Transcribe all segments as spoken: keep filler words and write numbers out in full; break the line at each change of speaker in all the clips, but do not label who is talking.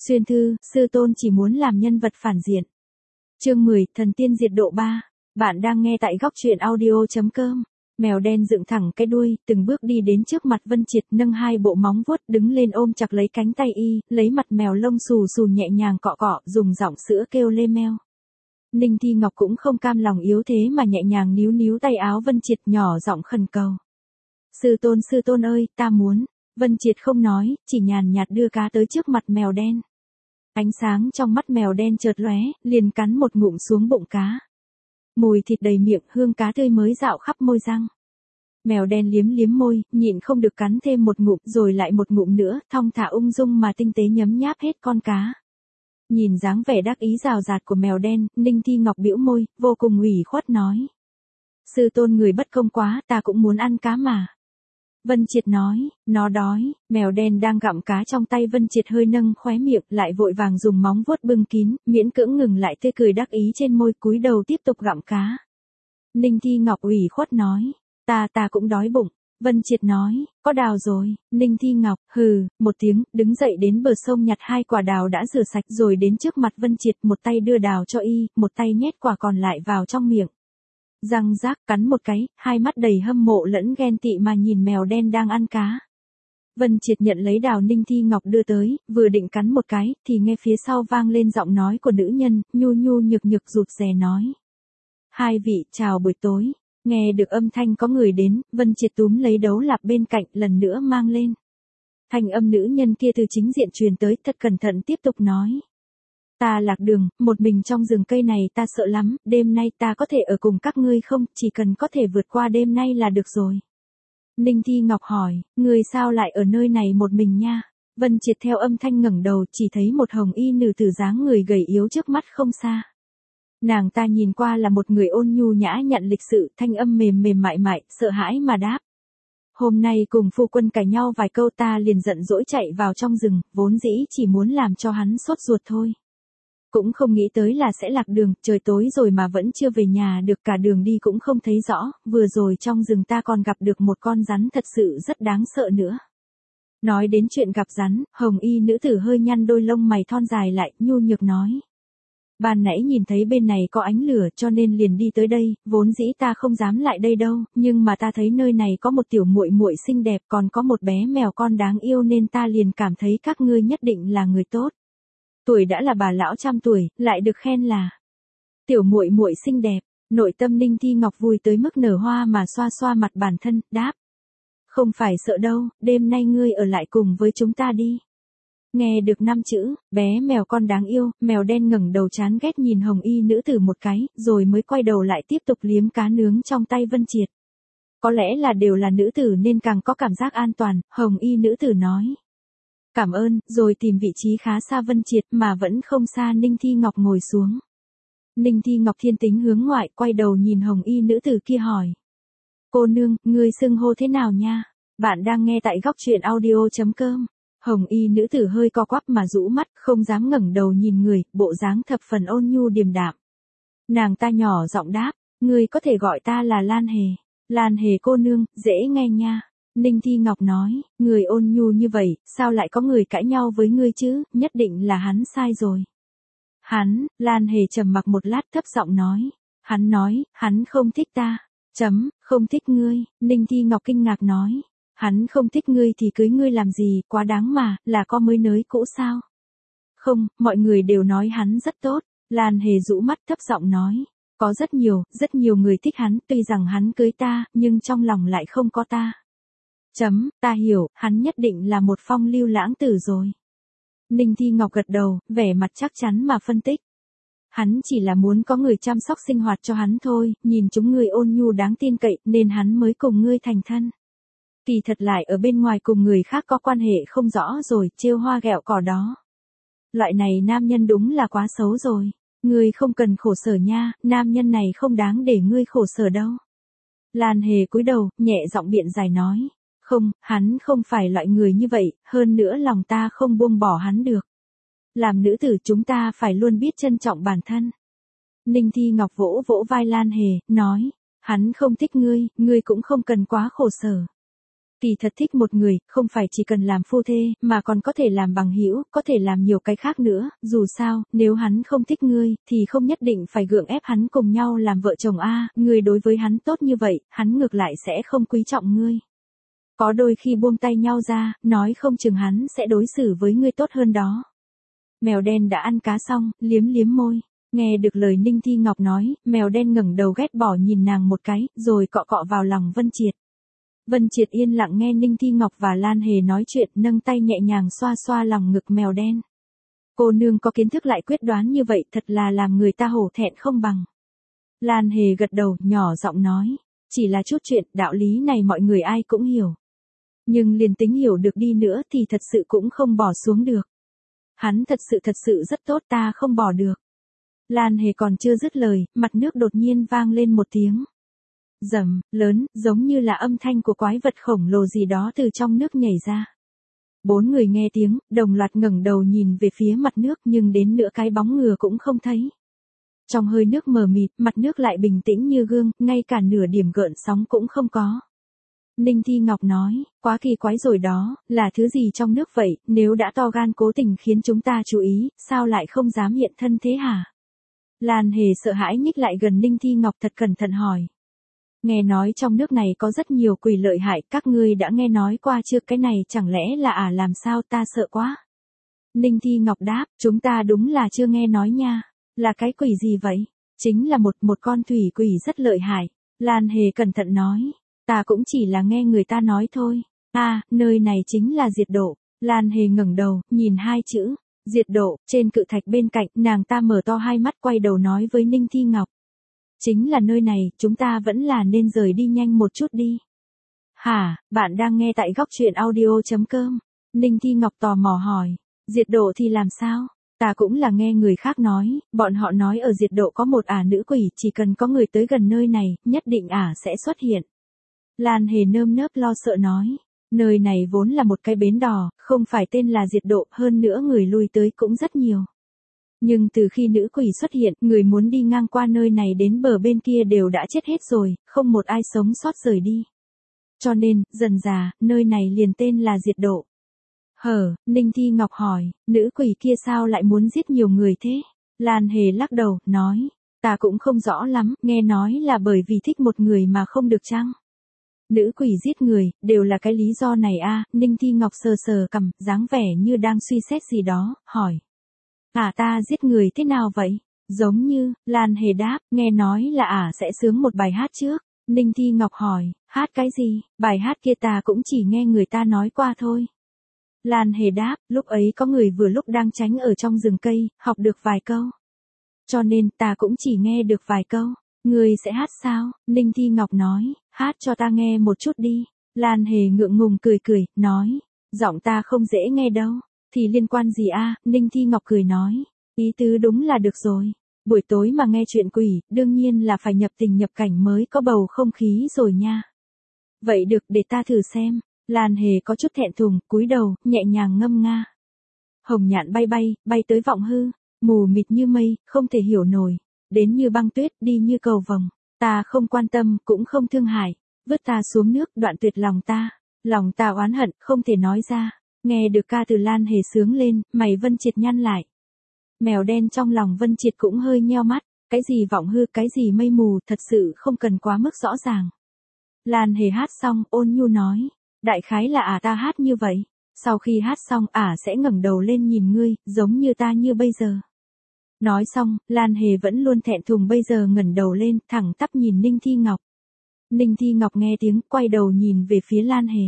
Xuyên thư, sư tôn chỉ muốn làm nhân vật phản diện. Chương mười, thần tiên diệt độ ba. Bạn đang nghe tại góc truyện audio.com. Mèo đen dựng thẳng cái đuôi, từng bước đi đến trước mặt Vân Triệt, nâng hai bộ móng vuốt đứng lên ôm chặt lấy cánh tay y, lấy mặt mèo lông xù xù nhẹ nhàng cọ cọ, dùng giọng sữa kêu lê meo. Ninh Thi Ngọc cũng không cam lòng yếu thế mà nhẹ nhàng níu níu tay áo Vân Triệt, nhỏ giọng khẩn cầu. Sư tôn sư tôn ơi, ta muốn. Vân Triệt không nói, chỉ nhàn nhạt đưa cá tới trước mặt mèo đen. Ánh sáng trong mắt mèo đen chợt lóe, liền cắn một ngụm xuống bụng cá. Mùi thịt đầy miệng, hương cá tươi mới dạo khắp môi răng. Mèo đen liếm liếm môi, nhịn không được cắn thêm một ngụm, rồi lại một ngụm nữa, thong thả ung dung mà tinh tế nhấm nháp hết con cá. Nhìn dáng vẻ đắc ý rào rạt của mèo đen, Ninh Thi Ngọc bĩu môi, vô cùng ủy khuất nói. Sư tôn người bất công quá, ta cũng muốn ăn cá mà. Vân Triệt nói, nó đói. Mèo đen đang gặm cá trong tay Vân Triệt hơi nâng khóe miệng, lại vội vàng dùng móng vuốt bưng kín, miễn cưỡng ngừng lại tươi cười đắc ý trên môi, cúi đầu tiếp tục gặm cá. Ninh Thi Ngọc ủy khuất nói, ta ta cũng đói bụng. Vân Triệt nói, có đào rồi. Ninh Thi Ngọc, hừ, một tiếng, đứng dậy đến bờ sông nhặt hai quả đào đã rửa sạch rồi đến trước mặt Vân Triệt, một tay đưa đào cho y, một tay nhét quả còn lại vào trong miệng. Răng rác cắn một cái, hai mắt đầy hâm mộ lẫn ghen tị mà nhìn mèo đen đang ăn cá. Vân Triệt nhận lấy đào Ninh Thi Ngọc đưa tới, vừa định cắn một cái, thì nghe phía sau vang lên giọng nói của nữ nhân, nhu nhu nhược nhược rụt rè nói. Hai vị, chào buổi tối. Nghe được âm thanh có người đến, Vân Triệt túm lấy đấu lạp bên cạnh, lần nữa mang lên. Thanh âm nữ nhân kia từ chính diện truyền tới, thật cẩn thận tiếp tục nói. Ta lạc đường, một mình trong rừng cây này ta sợ lắm, đêm nay ta có thể ở cùng các ngươi không, chỉ cần có thể vượt qua đêm nay là được rồi. Ninh Thi Ngọc hỏi, người sao lại ở nơi này một mình nha? Vân Triệt theo âm thanh ngẩng đầu, chỉ thấy một hồng y nữ tử dáng người gầy yếu trước mắt không xa. Nàng ta nhìn qua là một người ôn nhu nhã nhặn lịch sự, thanh âm mềm mềm mại mại, sợ hãi mà đáp. Hôm nay cùng phu quân cãi nhau vài câu ta liền giận dỗi chạy vào trong rừng, vốn dĩ chỉ muốn làm cho hắn sốt ruột thôi. Cũng không nghĩ tới là sẽ lạc đường, trời tối rồi mà vẫn chưa về nhà được, cả đường đi cũng không thấy rõ, vừa rồi trong rừng ta còn gặp được một con rắn thật sự rất đáng sợ nữa. Nói đến chuyện gặp rắn, hồng y nữ tử hơi nhăn đôi lông mày thon dài lại, nhu nhược nói. Ban nãy nhìn thấy bên này có ánh lửa cho nên liền đi tới đây, vốn dĩ ta không dám lại đây đâu, nhưng mà ta thấy nơi này có một tiểu muội muội xinh đẹp, còn có một bé mèo con đáng yêu nên ta liền cảm thấy các ngươi nhất định là người tốt. Tuổi đã là bà lão trăm tuổi, lại được khen là tiểu muội muội xinh đẹp, nội tâm Ninh Thi Ngọc vui tới mức nở hoa mà xoa xoa mặt bản thân, đáp. Không phải sợ đâu, đêm nay ngươi ở lại cùng với chúng ta đi. Nghe được năm chữ, bé mèo con đáng yêu, mèo đen ngẩng đầu chán ghét nhìn hồng y nữ tử một cái, rồi mới quay đầu lại tiếp tục liếm cá nướng trong tay Vân Triệt. Có lẽ là đều là nữ tử nên càng có cảm giác an toàn, hồng y nữ tử nói. Cảm ơn, rồi tìm vị trí khá xa Vân Triệt mà vẫn không xa Ninh Thi Ngọc ngồi xuống. Ninh Thi Ngọc thiên tính hướng ngoại, quay đầu nhìn hồng y nữ tử kia hỏi. Cô nương, ngươi xưng hô thế nào nha? Bạn đang nghe tại góc truyện audio.com. Hồng y nữ tử hơi co quắp mà rũ mắt, không dám ngẩng đầu nhìn người, bộ dáng thập phần ôn nhu điềm đạm. Nàng ta nhỏ giọng đáp, ngươi có thể gọi ta là Lan Hề. Lan Hề cô nương, dễ nghe nha. Ninh Thi Ngọc nói, người ôn nhu như vậy, sao lại có người cãi nhau với ngươi chứ, nhất định là hắn sai rồi. Hắn, Lan Hề trầm mặc một lát thấp giọng nói, hắn nói, hắn không thích ta, chấm, không thích ngươi, Ninh Thi Ngọc kinh ngạc nói, hắn không thích ngươi thì cưới ngươi làm gì, quá đáng mà, là có mới nới cũ sao? Không, mọi người đều nói hắn rất tốt, Lan Hề rũ mắt thấp giọng nói, có rất nhiều, rất nhiều người thích hắn, tuy rằng hắn cưới ta, nhưng trong lòng lại không có ta. Chấm, ta hiểu, hắn nhất định là một phong lưu lãng tử rồi. Ninh Thi Ngọc gật đầu, vẻ mặt chắc chắn mà phân tích. Hắn chỉ là muốn có người chăm sóc sinh hoạt cho hắn thôi, nhìn chúng người ôn nhu đáng tin cậy, nên hắn mới cùng ngươi thành thân. Kỳ thật lại ở bên ngoài cùng người khác có quan hệ không rõ rồi, trêu hoa ghẹo cỏ đó. Loại này nam nhân đúng là quá xấu rồi. Ngươi không cần khổ sở nha, nam nhân này không đáng để ngươi khổ sở đâu. Lan Hề cúi đầu, nhẹ giọng biện giải nói. Không, hắn không phải loại người như vậy, hơn nữa lòng ta không buông bỏ hắn được. Làm nữ tử chúng ta phải luôn biết trân trọng bản thân. Ninh Thi Ngọc vỗ vỗ vai Lan Hề, nói, hắn không thích ngươi, ngươi cũng không cần quá khổ sở. Kỳ thật thích một người, không phải chỉ cần làm phu thê, mà còn có thể làm bằng hữu, có thể làm nhiều cái khác nữa, dù sao, nếu hắn không thích ngươi, thì không nhất định phải gượng ép hắn cùng nhau làm vợ chồng a, ngươi đối với hắn tốt như vậy, hắn ngược lại sẽ không quý trọng ngươi. Có đôi khi buông tay nhau ra, nói không chừng hắn sẽ đối xử với ngươi tốt hơn đó. Mèo đen đã ăn cá xong, liếm liếm môi. Nghe được lời Ninh Thi Ngọc nói, mèo đen ngẩng đầu ghét bỏ nhìn nàng một cái, rồi cọ cọ vào lòng Vân Triệt. Vân Triệt yên lặng nghe Ninh Thi Ngọc và Lan Hề nói chuyện, nâng tay nhẹ nhàng xoa xoa lòng ngực mèo đen. Cô nương có kiến thức lại quyết đoán như vậy, thật là làm người ta hổ thẹn không bằng. Lan Hề gật đầu, nhỏ giọng nói, chỉ là chút chuyện, đạo lý này mọi người ai cũng hiểu. Nhưng liền tính hiểu được đi nữa thì thật sự cũng không bỏ xuống được. Hắn thật sự thật sự rất tốt, ta không bỏ được. Lan Hề còn chưa dứt lời, mặt nước đột nhiên vang lên một tiếng. Rầm, lớn, giống như là âm thanh của quái vật khổng lồ gì đó từ trong nước nhảy ra. Bốn người nghe tiếng, đồng loạt ngẩng đầu nhìn về phía mặt nước nhưng đến nửa cái bóng ngừa cũng không thấy. Trong hơi nước mờ mịt, mặt nước lại bình tĩnh như gương, ngay cả nửa điểm gợn sóng cũng không có. Ninh Thi Ngọc nói, quá kỳ quái rồi đó, là thứ gì trong nước vậy, nếu đã to gan cố tình khiến chúng ta chú ý, sao lại không dám hiện thân thế hả? Lan Hề sợ hãi nhích lại gần Ninh Thi Ngọc thật cẩn thận hỏi. Nghe nói trong nước này có rất nhiều quỷ lợi hại, các ngươi đã nghe nói qua chưa, cái này chẳng lẽ là à làm sao, ta sợ quá. Ninh Thi Ngọc đáp, chúng ta đúng là chưa nghe nói nha, là cái quỷ gì vậy? Chính là một một con thủy quỷ rất lợi hại. Lan Hề cẩn thận nói, ta cũng chỉ là nghe người ta nói thôi. À, nơi này chính là Diệt Độ. Lan Hề ngẩng đầu, nhìn hai chữ, Diệt Độ, trên cự thạch bên cạnh, nàng ta mở to hai mắt quay đầu nói với Ninh Thi Ngọc. Chính là nơi này, chúng ta vẫn là nên rời đi nhanh một chút đi. Hả, bạn đang nghe tại góc truyện audio chấm com. Ninh Thi Ngọc tò mò hỏi, Diệt Độ thì làm sao? Ta cũng là nghe người khác nói, bọn họ nói ở Diệt Độ có một ả nữ quỷ, chỉ cần có người tới gần nơi này, nhất định ả sẽ xuất hiện. Lan Hề nơm nớp lo sợ nói, nơi này vốn là một cái bến đò, không phải tên là Diệt Độ, hơn nữa người lui tới cũng rất nhiều. Nhưng từ khi nữ quỷ xuất hiện, người muốn đi ngang qua nơi này đến bờ bên kia đều đã chết hết rồi, không một ai sống sót rời đi. Cho nên, dần dà, nơi này liền tên là Diệt Độ. Hở, Ninh Thi Ngọc hỏi, nữ quỷ kia sao lại muốn giết nhiều người thế? Lan Hề lắc đầu, nói, ta cũng không rõ lắm, nghe nói là bởi vì thích một người mà không được chăng? Nữ quỷ giết người, đều là cái lý do này a. Ninh Thi Ngọc sờ sờ cằm, dáng vẻ như đang suy xét gì đó, hỏi. À ta giết người thế nào vậy? Giống như, Lan Hề đáp, nghe nói là ả à sẽ sướng một bài hát trước. Ninh Thi Ngọc hỏi, hát cái gì? Bài hát kia ta cũng chỉ nghe người ta nói qua thôi. Lan Hề đáp, lúc ấy có người vừa lúc đang tránh ở trong rừng cây, học được vài câu. Cho nên ta cũng chỉ nghe được vài câu. Người sẽ hát sao? Ninh Thi Ngọc nói, hát cho ta nghe một chút đi. Lan Hề ngượng ngùng cười cười, nói, giọng ta không dễ nghe đâu. Thì liên quan gì a? Ninh Thi Ngọc cười nói, ý tứ đúng là được rồi. Buổi tối mà nghe chuyện quỷ, đương nhiên là phải nhập tình nhập cảnh mới có bầu không khí rồi nha. Vậy được, để ta thử xem. Lan Hề có chút thẹn thùng, cúi đầu, nhẹ nhàng ngâm nga. Hồng nhạn bay bay, bay tới vọng hư, mù mịt như mây, không thể hiểu nổi. Đến như băng tuyết, đi như cầu vồng. Ta không quan tâm, cũng không thương hại. Vứt ta xuống nước, đoạn tuyệt lòng ta. Lòng ta oán hận, không thể nói ra. Nghe được ca từ Lan Hề sướng lên, mày Vân Triệt nhăn lại. Mèo đen trong lòng Vân Triệt cũng hơi nheo mắt. Cái gì vọng hư, cái gì mây mù, thật sự không cần quá mức rõ ràng. Lan Hề hát xong, ôn nhu nói. Đại khái là ả à ta hát như vậy. Sau khi hát xong, ả à sẽ ngẩng đầu lên nhìn ngươi, giống như ta như bây giờ. Nói xong, Lan Hề vẫn luôn thẹn thùng bây giờ ngẩng đầu lên, thẳng tắp nhìn Ninh Thi Ngọc. Ninh Thi Ngọc nghe tiếng, quay đầu nhìn về phía Lan Hề.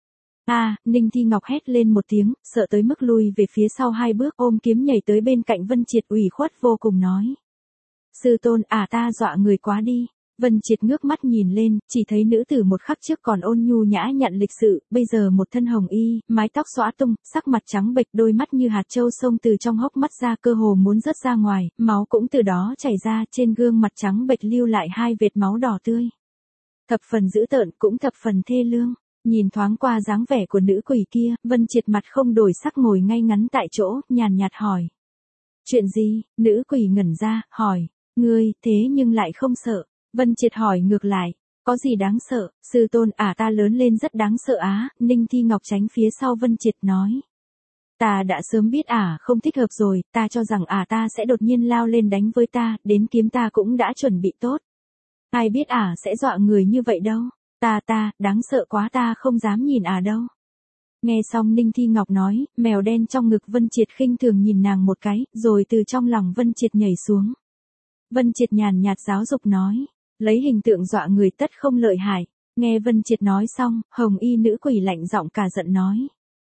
À, Ninh Thi Ngọc hét lên một tiếng, sợ tới mức lui về phía sau hai bước, ôm kiếm nhảy tới bên cạnh Vân Triệt, ủy khuất vô cùng nói. Sư tôn, à ta dọa người quá đi. Vân Triệt ngước mắt nhìn lên, chỉ thấy nữ tử một khắc trước còn ôn nhu nhã nhặn lịch sự, bây giờ một thân hồng y, mái tóc xõa tung, sắc mặt trắng bệch, đôi mắt như hạt châu sông từ trong hốc mắt ra, cơ hồ muốn rớt ra ngoài, máu cũng từ đó chảy ra, trên gương mặt trắng bệch lưu lại hai vệt máu đỏ tươi. Thập phần dữ tợn, cũng thập phần thê lương. Nhìn thoáng qua dáng vẻ của nữ quỷ kia, Vân Triệt mặt không đổi sắc ngồi ngay ngắn tại chỗ, nhàn nhạt hỏi. Chuyện gì? Nữ quỷ ngẩn ra, hỏi. Ngươi, thế nhưng lại không sợ. Vân Triệt hỏi ngược lại. Có gì đáng sợ, sư tôn à ta lớn lên rất đáng sợ á, Ninh Thi Ngọc tránh phía sau Vân Triệt nói. Ta đã sớm biết à không thích hợp rồi, ta cho rằng à ta sẽ đột nhiên lao lên đánh với ta, đến kiếm ta cũng đã chuẩn bị tốt. Ai biết à sẽ dọa người như vậy đâu, ta ta, đáng sợ quá ta không dám nhìn à đâu. Nghe xong Ninh Thi Ngọc nói, mèo đen trong ngực Vân Triệt khinh thường nhìn nàng một cái, rồi từ trong lòng Vân Triệt nhảy xuống. Vân Triệt nhàn nhạt giáo dục nói, lấy hình tượng dọa người tất không lợi hại. Nghe Vân Triệt nói xong, hồng y nữ quỷ lạnh giọng cả giận nói.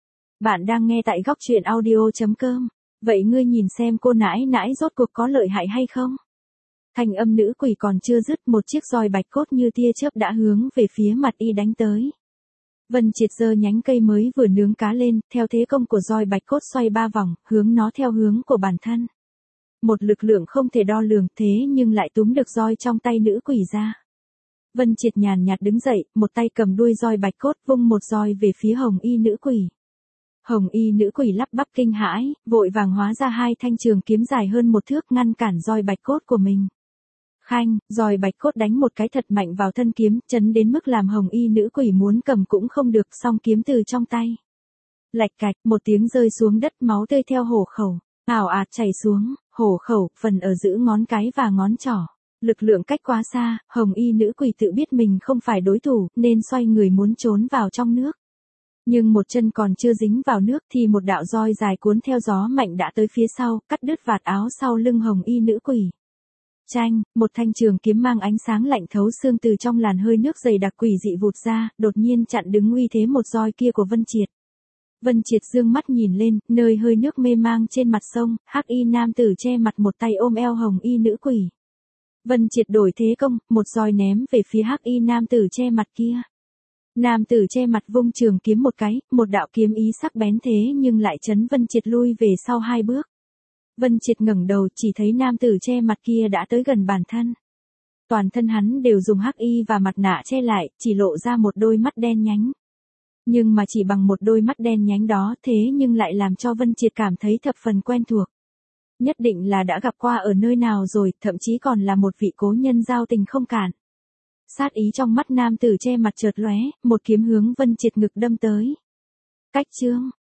Bạn đang nghe tại góc truyện audio.com, vậy ngươi nhìn xem cô nãi nãi rốt cuộc có lợi hại hay không? Thanh âm nữ quỷ còn chưa dứt, một chiếc roi bạch cốt như tia chớp đã hướng về phía mặt y đánh tới. Vân Triệt giơ nhánh cây mới vừa nướng cá lên, theo thế công của roi bạch cốt xoay ba vòng, hướng nó theo hướng của bản thân. Một lực lượng không thể đo lường thế nhưng lại túm được roi trong tay nữ quỷ ra. Vân Triệt nhàn nhạt đứng dậy, một tay cầm đuôi roi bạch cốt vung một roi về phía hồng y nữ quỷ. Hồng y nữ quỷ lắp bắp kinh hãi, vội vàng hóa ra hai thanh trường kiếm dài hơn một thước ngăn cản roi bạch cốt của mình. Khanh, roi bạch cốt đánh một cái thật mạnh vào thân kiếm, chấn đến mức làm hồng y nữ quỷ muốn cầm cũng không được, song kiếm từ trong tay. Lạch cạch, một tiếng rơi xuống đất, máu tươi theo hổ khẩu, ào ạt chảy xuống, hổ khẩu, phần ở giữa ngón cái và ngón trỏ. Lực lượng cách quá xa, hồng y nữ quỷ tự biết mình không phải đối thủ, nên xoay người muốn trốn vào trong nước. Nhưng một chân còn chưa dính vào nước thì một đạo roi dài cuốn theo gió mạnh đã tới phía sau, cắt đứt vạt áo sau lưng hồng y nữ quỷ. Chanh, một thanh trường kiếm mang ánh sáng lạnh thấu xương từ trong làn hơi nước dày đặc quỷ dị vụt ra, đột nhiên chặn đứng uy thế một roi kia của Vân Triệt. Vân Triệt dương mắt nhìn lên, nơi hơi nước mê mang trên mặt sông, hắc y nam tử che mặt một tay ôm eo hồng y nữ quỷ. Vân Triệt đổi thế công, một roi ném về phía hắc y nam tử che mặt kia. Nam tử che mặt vung trường kiếm một cái, một đạo kiếm ý sắc bén thế nhưng lại chấn Vân Triệt lui về sau hai bước. Vân Triệt ngẩng đầu chỉ thấy nam tử che mặt kia đã tới gần bản thân. Toàn thân hắn đều dùng hắc y và mặt nạ che lại, chỉ lộ ra một đôi mắt đen nhánh. Nhưng mà chỉ bằng một đôi mắt đen nhánh đó thế nhưng lại làm cho Vân Triệt cảm thấy thập phần quen thuộc. Nhất định là đã gặp qua ở nơi nào rồi, thậm chí còn là một vị cố nhân giao tình không cạn. Sát ý trong mắt nam tử che mặt chợt lóe, một kiếm hướng Vân Triệt ngực đâm tới. Cách chương,